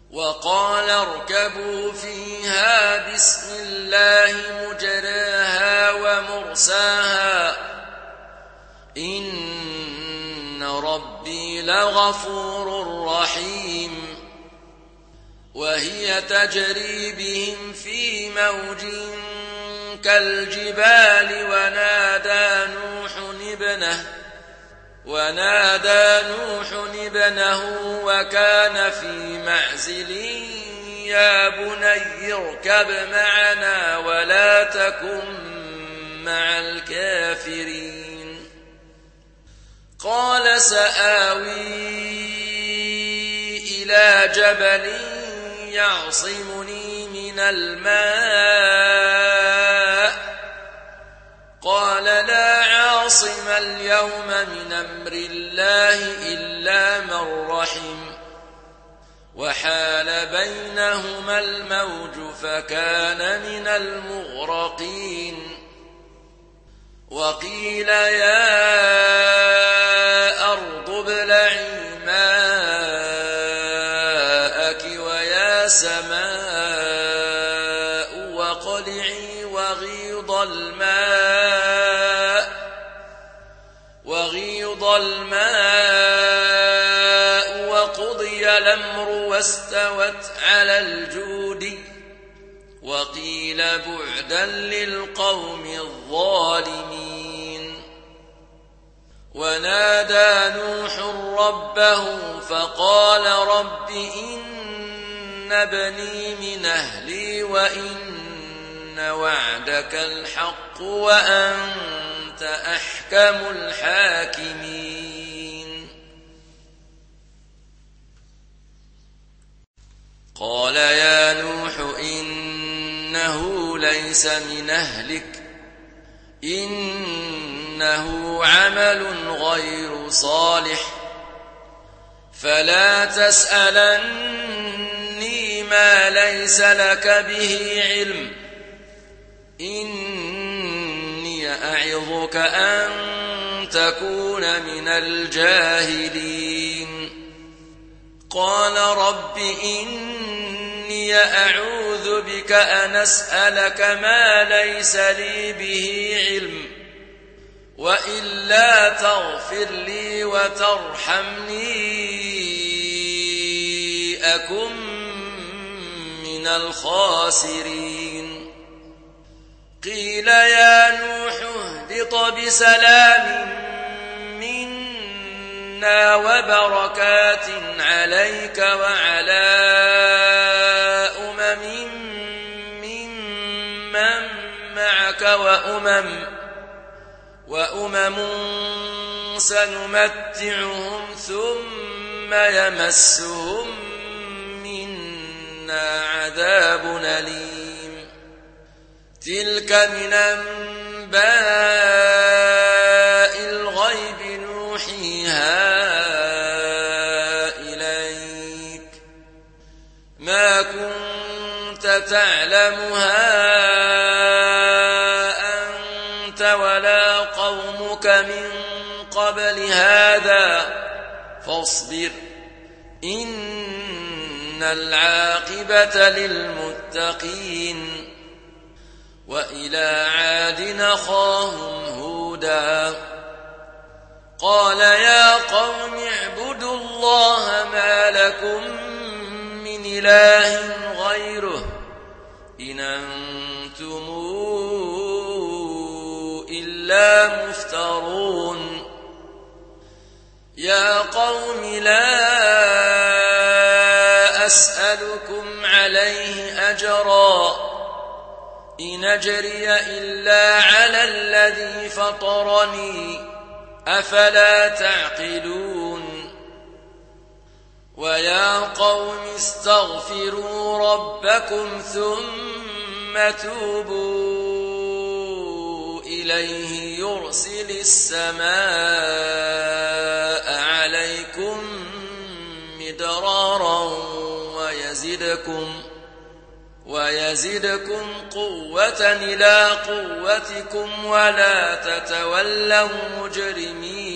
وقال اركبوا فيها بسم الله مجراها ومرساها إن ربي لغفور رحيم وهي تجري بهم في موج كالجبال ونادى نوح ابنه وكان في معزل يا بني اركب معنا ولا تكن مع الكافرين قال سآوي إلى جبل يعصمني من الماء قال لا عاصم اليوم من أمر الله إلا من رحم وحال بينهما الموج فكان من المغرقين وقيل يا أرض ابلعي ماءك ويا سماء واقلعي وغيض الماء وقضي الأمر واستوت على الجود وقيل بعدا للقوم الظالمين ونادى نوح ربه فقال رب إن ابني من أهلي وإن وعدك الحق وأنت أحكم الحاكمين قال يا نوح إنه ليس من أهلك إنه عمل غير صالح فلا تسألني ما ليس لك به علم إني أعظك أن تكون من الجاهلين قال رب إني أعوذ بك أن أسألك ما ليس لي به علم وإلا تغفر لي وترحمني أكن من الخاسرين قيل يا نوح اهبط بسلام منا وبركات عليك وعلى أمم ممن معك وأمم سنمتعهم ثم يمسهم منا عذاب أليم تلك من أنباء الغيب نوحيها إليك ما كنت تعلمها أنت ولا قومك من قبل هذا فاصبر إن العاقبة للمتقين وإلى عاد أخاهم هودا قال يا قوم اعبدوا الله ما لكم من إله غيره إن أنتم إلا مفترون يا قوم لا أسألكم عليه أجرا إن أجري إلا على الذي فطرني أفلا تعقلون ويا قوم استغفروا ربكم ثم توبوا إليه يرسل السماء عليكم مدرارا ويزدكم قوة إلى قوتكم ولا تتولوا مجرمين